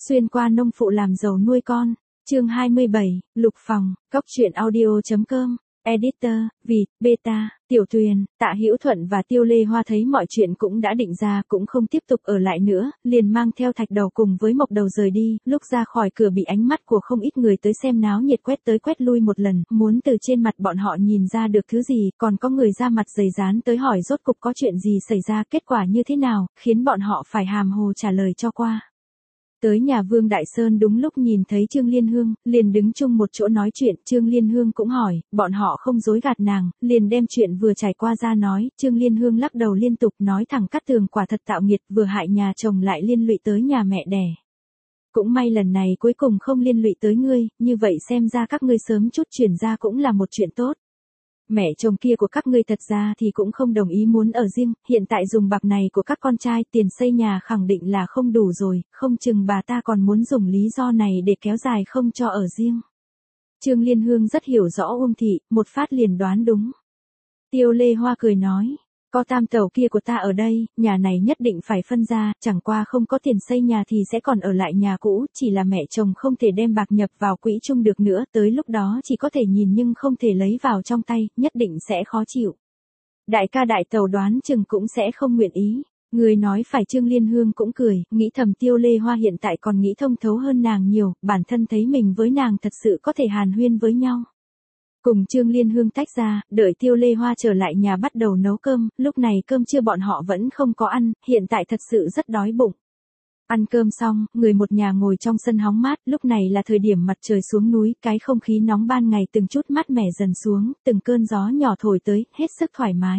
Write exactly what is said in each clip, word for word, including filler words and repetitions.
Xuyên qua nông phụ làm giàu nuôi con. Chương hai mươi bảy, Lục Phòng, Cóc truyện audio.com, Editor, Vịt, Beta, Tiểu Tuyền, Tạ Hữu Thuận và Tiêu Lê Hoa thấy mọi chuyện cũng đã định ra, cũng không tiếp tục ở lại nữa, liền mang theo Thạch Đầu cùng với Mộc Đầu rời đi. Lúc ra khỏi cửa bị ánh mắt của không ít người tới xem náo nhiệt quét tới quét lui một lần, muốn từ trên mặt bọn họ nhìn ra được thứ gì, còn có người ra mặt dày dán tới hỏi rốt cục có chuyện gì xảy ra, kết quả như thế nào, khiến bọn họ phải hàm hồ trả lời cho qua. Tới nhà Vương Đại Sơn đúng lúc nhìn thấy Trương Liên Hương, liền đứng chung một chỗ nói chuyện. Trương Liên Hương cũng hỏi, bọn họ không dối gạt nàng, liền đem chuyện vừa trải qua ra nói. Trương Liên Hương lắc đầu liên tục nói thẳng Cát Tường quả thật tạo nghiệt, vừa hại nhà chồng lại liên lụy tới nhà mẹ đẻ. Cũng may lần này cuối cùng không liên lụy tới ngươi, như vậy xem ra các ngươi sớm chút chuyển ra cũng là một chuyện tốt. Mẹ chồng kia của các ngươi thật ra thì cũng không đồng ý muốn ở riêng, hiện tại dùng bạc này của các con trai tiền xây nhà khẳng định là không đủ rồi, không chừng bà ta còn muốn dùng lý do này để kéo dài không cho ở riêng. Trương Liên Hương rất hiểu rõ Uông Thị, một phát liền đoán đúng. Tiêu Lê Hoa cười nói, có tam tẩu kia của ta ở đây, nhà này nhất định phải phân ra, chẳng qua không có tiền xây nhà thì sẽ còn ở lại nhà cũ, chỉ là mẹ chồng không thể đem bạc nhập vào quỹ chung được nữa, tới lúc đó chỉ có thể nhìn nhưng không thể lấy vào trong tay, nhất định sẽ khó chịu. Đại ca đại tẩu đoán chừng cũng sẽ không nguyện ý. Người nói phải. Trương Liên Hương cũng cười, nghĩ thầm Tiêu Lê Hoa hiện tại còn nghĩ thông thấu hơn nàng nhiều, bản thân thấy mình với nàng thật sự có thể hàn huyên với nhau. Cùng Trương Liên Hương tách ra, đợi Tiêu Lê Hoa trở lại nhà bắt đầu nấu cơm, lúc này cơm trưa bọn họ vẫn không có ăn, hiện tại thật sự rất đói bụng. Ăn cơm xong, người một nhà ngồi trong sân hóng mát, lúc này là thời điểm mặt trời xuống núi, cái không khí nóng ban ngày từng chút mát mẻ dần xuống, từng cơn gió nhỏ thổi tới, hết sức thoải mái.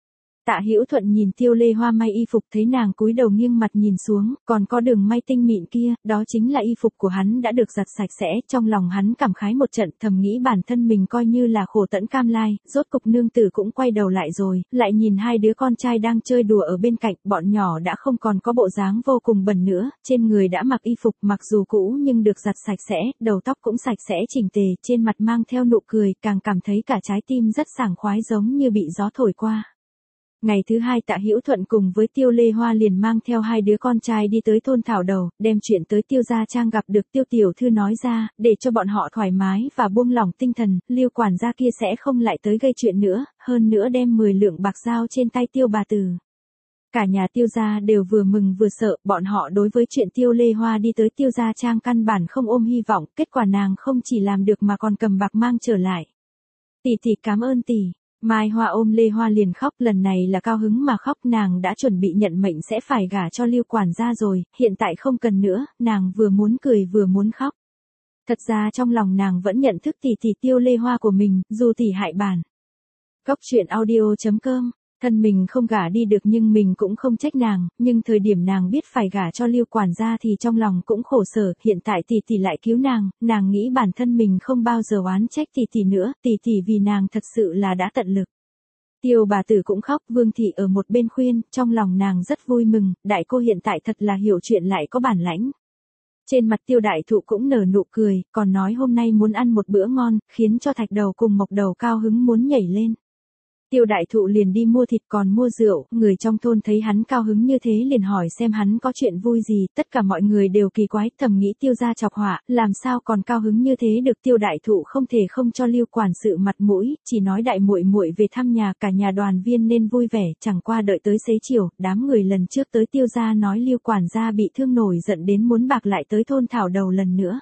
Tạ Hữu Thuận nhìn Tiêu Lê Hoa may y phục thấy nàng cúi đầu nghiêng mặt nhìn xuống, còn có đường may tinh mịn kia, đó chính là y phục của hắn đã được giặt sạch sẽ, trong lòng hắn cảm khái một trận, thầm nghĩ bản thân mình coi như là khổ tận cam lai, rốt cục nương tử cũng quay đầu lại rồi, lại nhìn hai đứa con trai đang chơi đùa ở bên cạnh, bọn nhỏ đã không còn có bộ dáng vô cùng bẩn nữa, trên người đã mặc y phục mặc dù cũ nhưng được giặt sạch sẽ, đầu tóc cũng sạch sẽ chỉnh tề, trên mặt mang theo nụ cười, càng cảm thấy cả trái tim rất sảng khoái giống như bị gió thổi qua. Ngày thứ hai Tạ Hữu Thuận cùng với Tiêu Lê Hoa liền mang theo hai đứa con trai đi tới thôn Thảo Đầu, đem chuyện tới Tiêu Gia Trang gặp được Tiêu Tiểu Thư nói ra, để cho bọn họ thoải mái và buông lỏng tinh thần, Liêu quản gia kia sẽ không lại tới gây chuyện nữa, hơn nữa đem mười lượng bạc giao trên tay Tiêu bà tử. Cả nhà Tiêu Gia đều vừa mừng vừa sợ, bọn họ đối với chuyện Tiêu Lê Hoa đi tới Tiêu Gia Trang căn bản không ôm hy vọng, kết quả nàng không chỉ làm được mà còn cầm bạc mang trở lại. Tỷ tỷ cảm ơn tỷ. Mai Hoa ôm Lê Hoa liền khóc, lần này là cao hứng mà khóc, nàng đã chuẩn bị nhận mệnh sẽ phải gả cho Liêu quản gia rồi, hiện tại không cần nữa, nàng vừa muốn cười vừa muốn khóc. Thật ra trong lòng nàng vẫn nhận thức tỷ tỷ Tiêu Lê Hoa của mình, dù tỷ hại bản. Cóc truyện audio.com, thân mình không gả đi được nhưng mình cũng không trách nàng, nhưng thời điểm nàng biết phải gả cho Liêu quản gia thì trong lòng cũng khổ sở, hiện tại tỷ tỷ lại cứu nàng, nàng nghĩ bản thân mình không bao giờ oán trách tỷ tỷ nữa, tỷ tỷ vì nàng thật sự là đã tận lực. Tiêu bà tử cũng khóc, Vương thị ở một bên khuyên, trong lòng nàng rất vui mừng, đại cô hiện tại thật là hiểu chuyện lại có bản lãnh. Trên mặt Tiêu đại thụ cũng nở nụ cười, còn nói hôm nay muốn ăn một bữa ngon, khiến cho Thạch Đầu cùng Mộc Đầu cao hứng muốn nhảy lên. Tiêu đại thụ liền đi mua thịt còn mua rượu, người trong thôn thấy hắn cao hứng như thế liền hỏi xem hắn có chuyện vui gì, tất cả mọi người đều kỳ quái, thầm nghĩ Tiêu gia chọc họa, làm sao còn cao hứng như thế được. Tiêu đại thụ không thể không cho Liêu quản sự mặt mũi, chỉ nói đại muội muội về thăm nhà, cả nhà đoàn viên nên vui vẻ, chẳng qua đợi tới xế chiều, đám người lần trước tới Tiêu gia nói Liêu quản gia bị thương nổi giận đến muốn bạc lại tới thôn Thảo Đầu lần nữa.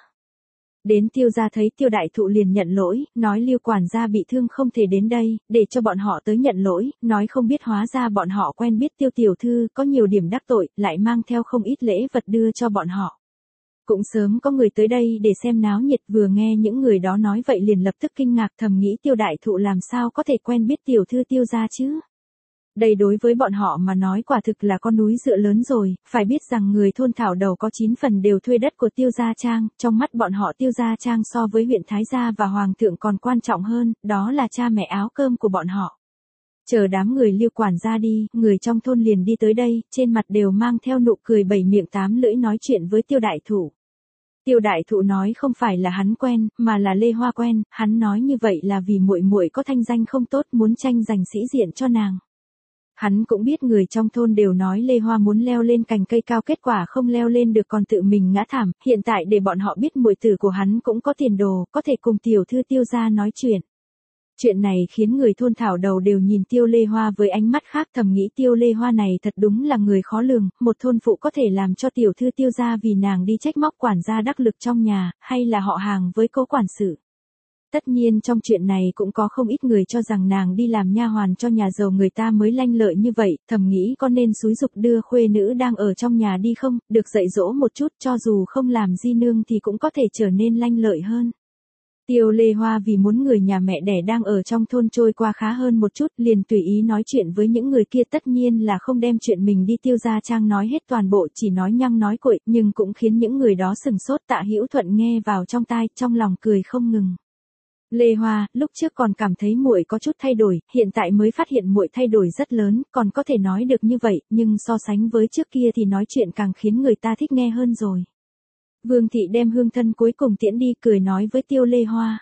Đến Tiêu gia thấy Tiêu đại thụ liền nhận lỗi, nói Liêu quản gia bị thương không thể đến đây, để cho bọn họ tới nhận lỗi, nói không biết hóa ra bọn họ quen biết Tiêu tiểu thư, có nhiều điểm đắc tội, lại mang theo không ít lễ vật đưa cho bọn họ. Cũng sớm có người tới đây để xem náo nhiệt, vừa nghe những người đó nói vậy liền lập tức kinh ngạc, thầm nghĩ Tiêu đại thụ làm sao có thể quen biết tiểu thư Tiêu gia chứ. Đây đối với bọn họ mà nói quả thực là con núi dựa lớn rồi, phải biết rằng người thôn Thảo Đầu có chín phần đều thuê đất của Tiêu Gia Trang, trong mắt bọn họ Tiêu Gia Trang so với huyện Thái Gia và Hoàng thượng còn quan trọng hơn, đó là cha mẹ áo cơm của bọn họ. Chờ đám người Liêu quản gia đi, người trong thôn liền đi tới đây, trên mặt đều mang theo nụ cười bảy miệng tám lưỡi nói chuyện với Tiêu đại thụ. Tiêu đại thụ nói không phải là hắn quen, mà là Lê Hoa quen, hắn nói như vậy là vì muội muội có thanh danh không tốt muốn tranh giành sĩ diện cho nàng. Hắn cũng biết người trong thôn đều nói Lê Hoa muốn leo lên cành cây cao kết quả không leo lên được còn tự mình ngã thảm, hiện tại để bọn họ biết muội tử của hắn cũng có tiền đồ, có thể cùng tiểu thư Tiêu gia nói chuyện. Chuyện này khiến người thôn thảo đầu đều nhìn Tiêu Lê Hoa với ánh mắt khác, thầm nghĩ Tiêu Lê Hoa này thật đúng là người khó lường, một thôn phụ có thể làm cho tiểu thư Tiêu gia vì nàng đi trách móc quản gia đắc lực trong nhà, hay là họ hàng với cố quản sự. Tất nhiên trong chuyện này cũng có không ít người cho rằng nàng đi làm nha hoàn cho nhà giàu người ta mới lanh lợi như vậy, thầm nghĩ có nên xúi giục đưa khuê nữ đang ở trong nhà đi không, được dạy dỗ một chút cho dù không làm di nương thì cũng có thể trở nên lanh lợi hơn. Tiêu Lê Hoa vì muốn người nhà mẹ đẻ đang ở trong thôn trôi qua khá hơn một chút, liền tùy ý nói chuyện với những người kia, tất nhiên là không đem chuyện mình đi Tiêu gia trang nói hết toàn bộ, chỉ nói nhăng nói cuội, nhưng cũng khiến những người đó sừng sốt. Tạ Hữu Thuận nghe vào trong tai, trong lòng cười không ngừng. Lê Hoa, lúc trước còn cảm thấy muội có chút thay đổi, hiện tại mới phát hiện muội thay đổi rất lớn, còn có thể nói được như vậy, nhưng so sánh với trước kia thì nói chuyện càng khiến người ta thích nghe hơn rồi. Vương thị đem hương thân cuối cùng tiễn đi, cười nói với Tiêu Lê Hoa.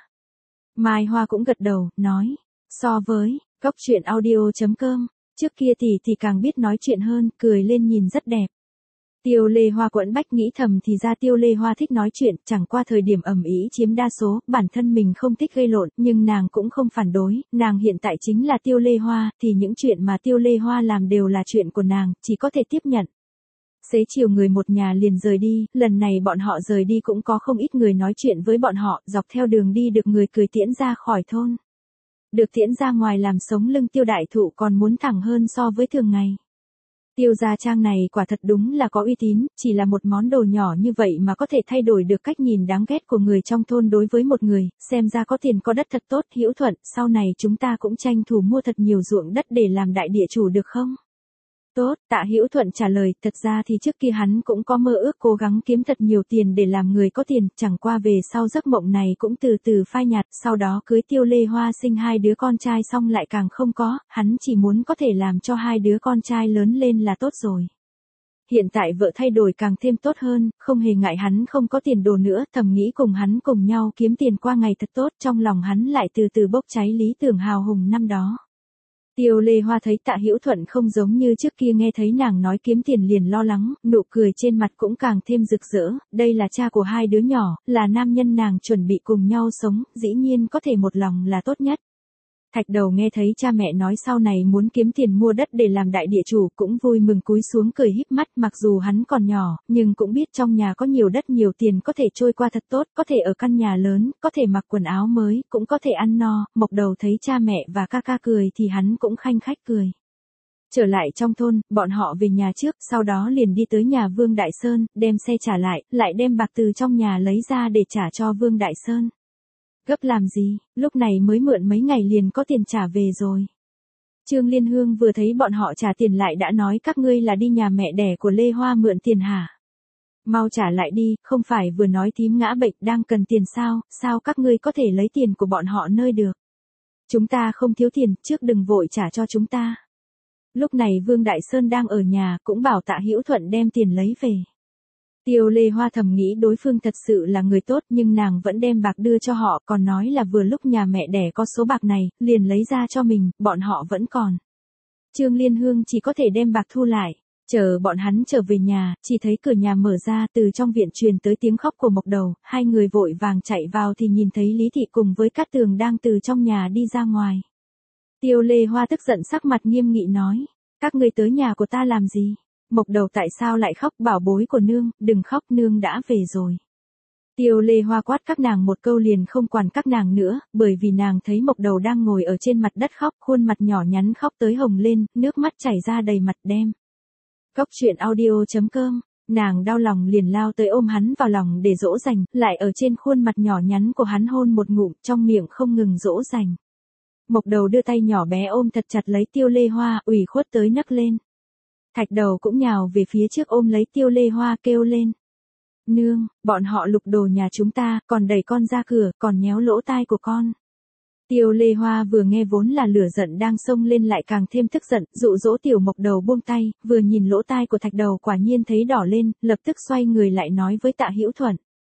Mai Hoa cũng gật đầu, nói, so với, cóc truyện audio chấm com, trước kia thì thì càng biết nói chuyện hơn, cười lên nhìn rất đẹp. Tiêu Lê Hoa quẫn bách nghĩ thầm thì ra Tiêu Lê Hoa thích nói chuyện, chẳng qua thời điểm ầm ĩ chiếm đa số, bản thân mình không thích gây lộn, nhưng nàng cũng không phản đối, nàng hiện tại chính là Tiêu Lê Hoa, thì những chuyện mà Tiêu Lê Hoa làm đều là chuyện của nàng, chỉ có thể tiếp nhận. Xế chiều người một nhà liền rời đi, lần này bọn họ rời đi cũng có không ít người nói chuyện với bọn họ, dọc theo đường đi được người cười tiễn ra khỏi thôn. Được tiễn ra ngoài làm sống lưng Tiêu đại thụ còn muốn thẳng hơn so với thường ngày. Tiêu gia trang này quả thật đúng là có uy tín, chỉ là một món đồ nhỏ như vậy mà có thể thay đổi được cách nhìn đáng ghét của người trong thôn đối với một người, xem ra có tiền có đất thật tốt. Hữu Thuận, sau này chúng ta cũng tranh thủ mua thật nhiều ruộng đất để làm đại địa chủ được không? Tốt, Tạ Hữu Thuận trả lời, thật ra thì trước kia hắn cũng có mơ ước cố gắng kiếm thật nhiều tiền để làm người có tiền, chẳng qua về sau giấc mộng này cũng từ từ phai nhạt, sau đó cưới Tiêu Lê Hoa sinh hai đứa con trai xong lại càng không có, hắn chỉ muốn có thể làm cho hai đứa con trai lớn lên là tốt rồi. Hiện tại vợ thay đổi càng thêm tốt hơn, không hề ngại hắn không có tiền đồ nữa, thầm nghĩ cùng hắn cùng nhau kiếm tiền qua ngày thật tốt, trong lòng hắn lại từ từ bốc cháy lý tưởng hào hùng năm đó. Tiêu Lê Hoa thấy Tạ Hữu Thuận không giống như trước kia, nghe thấy nàng nói kiếm tiền liền lo lắng, nụ cười trên mặt cũng càng thêm rực rỡ, đây là cha của hai đứa nhỏ, là nam nhân nàng chuẩn bị cùng nhau sống, dĩ nhiên có thể một lòng là tốt nhất. Thạch Đầu nghe thấy cha mẹ nói sau này muốn kiếm tiền mua đất để làm đại địa chủ, cũng vui mừng cúi xuống cười híp mắt, mặc dù hắn còn nhỏ, nhưng cũng biết trong nhà có nhiều đất nhiều tiền có thể trôi qua thật tốt, có thể ở căn nhà lớn, có thể mặc quần áo mới, cũng có thể ăn no. Mộc Đầu thấy cha mẹ và ca ca cười thì hắn cũng khanh khách cười. Trở lại trong thôn, bọn họ về nhà trước, sau đó liền đi tới nhà Vương Đại Sơn, đem xe trả lại, lại đem bạc từ trong nhà lấy ra để trả cho Vương Đại Sơn. Gấp làm gì, lúc này mới mượn mấy ngày liền có tiền trả về rồi. Trương Liên Hương vừa thấy bọn họ trả tiền lại đã nói các ngươi là đi nhà mẹ đẻ của Lê Hoa mượn tiền hả? Mau trả lại đi, không phải vừa nói thím ngã bệnh đang cần tiền sao, sao các ngươi có thể lấy tiền của bọn họ nơi được? Chúng ta không thiếu tiền, trước đừng vội trả cho chúng ta. Lúc này Vương Đại Sơn đang ở nhà, cũng bảo Tạ Hữu Thuận đem tiền lấy về. Tiêu Lê Hoa thầm nghĩ đối phương thật sự là người tốt, nhưng nàng vẫn đem bạc đưa cho họ, còn nói là vừa lúc nhà mẹ đẻ có số bạc này, liền lấy ra cho mình, bọn họ vẫn còn. Trương Liên Hương chỉ có thể đem bạc thu lại. Chờ bọn hắn trở về nhà, chỉ thấy cửa nhà mở ra, từ trong viện truyền tới tiếng khóc của Mộc Đầu, hai người vội vàng chạy vào thì nhìn thấy Lý Thị cùng với Cát Tường đang từ trong nhà đi ra ngoài. Tiêu Lê Hoa tức giận sắc mặt nghiêm nghị nói, các ngươi tới nhà của ta làm gì? Mộc Đầu tại sao lại khóc? Bảo bối của nương, đừng khóc, nương đã về rồi. Tiêu Lê Hoa quát các nàng một câu liền không quản các nàng nữa, bởi vì nàng thấy Mộc Đầu đang ngồi ở trên mặt đất khóc, khuôn mặt nhỏ nhắn khóc tới hồng lên, nước mắt chảy ra đầy mặt đem. Cóc truyện audio chấm com, nàng đau lòng liền lao tới ôm hắn vào lòng để dỗ dành, lại ở trên khuôn mặt nhỏ nhắn của hắn hôn một ngụm, trong miệng không ngừng dỗ dành. Mộc Đầu đưa tay nhỏ bé ôm thật chặt lấy Tiêu Lê Hoa, ủy khuất tới nấc lên. Thạch Đầu cũng nhào về phía trước ôm lấy Tiêu Lê Hoa kêu lên. Nương, bọn họ lục đồ nhà chúng ta, còn đẩy con ra cửa, còn nhéo lỗ tai của con. Tiêu Lê Hoa vừa nghe vốn là lửa giận đang xông lên lại càng thêm tức giận, dụ dỗ tiểu Mộc Đầu buông tay, vừa nhìn lỗ tai của Thạch Đầu quả nhiên thấy đỏ lên, lập tức xoay người lại nói với Tạ Hữu Thuận.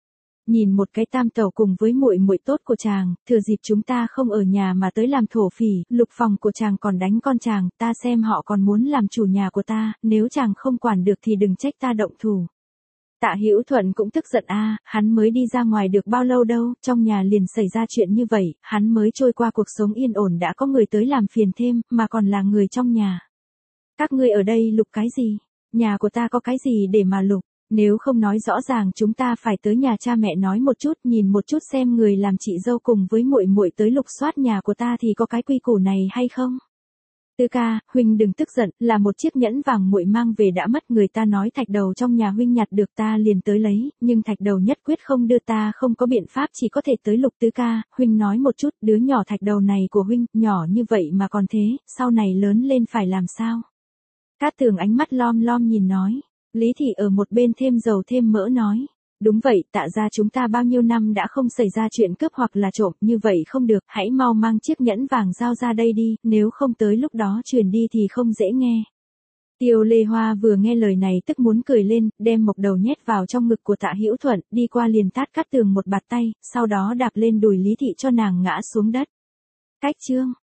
Nhìn một cái tam tẩu cùng với muội muội tốt của chàng, thừa dịp chúng ta không ở nhà mà tới làm thổ phỉ, Lục Phòng của chàng còn đánh con chàng, ta xem họ còn muốn làm chủ nhà của ta, nếu chàng không quản được thì đừng trách ta động thủ. Tạ Hữu Thuận cũng tức giận a, hắn mới đi ra ngoài được bao lâu đâu, trong nhà liền xảy ra chuyện như vậy, hắn mới trôi qua cuộc sống yên ổn đã có người tới làm phiền thêm, mà còn là người trong nhà. Các ngươi ở đây lục cái gì? Nhà của ta có cái gì để mà lục? Nếu không nói rõ ràng chúng ta phải tới nhà cha mẹ nói một chút, nhìn một chút xem người làm chị dâu cùng với muội muội tới lục soát nhà của ta thì có cái quy củ này hay không? Tư ca, huynh đừng tức giận, là một chiếc nhẫn vàng muội mang về đã mất, người ta nói thạch đầu trong nhà huynh nhặt được ta liền tới lấy, nhưng thạch đầu nhất quyết không đưa, ta không có biện pháp, chỉ có thể tới lục. Tư ca, huynh nói một chút, đứa nhỏ thạch đầu này của huynh, nhỏ như vậy mà còn thế, sau này lớn lên phải làm sao? Cát Tường ánh mắt lom lom nhìn nói. Lý Thị ở một bên thêm dầu thêm mỡ nói. Đúng vậy, Tạ gia chúng ta bao nhiêu năm đã không xảy ra chuyện cướp hoặc là trộm, như vậy không được, hãy mau mang chiếc nhẫn vàng giao ra đây đi, nếu không tới lúc đó truyền đi thì không dễ nghe. Tiêu Lê Hoa vừa nghe lời này tức muốn cười lên, đem mộc đầu nhét vào trong ngực của Tạ Hữu Thuận, đi qua liền tát Cát Tường một bạt tay, sau đó đạp lên đùi Lý Thị cho nàng ngã xuống đất. Cách chương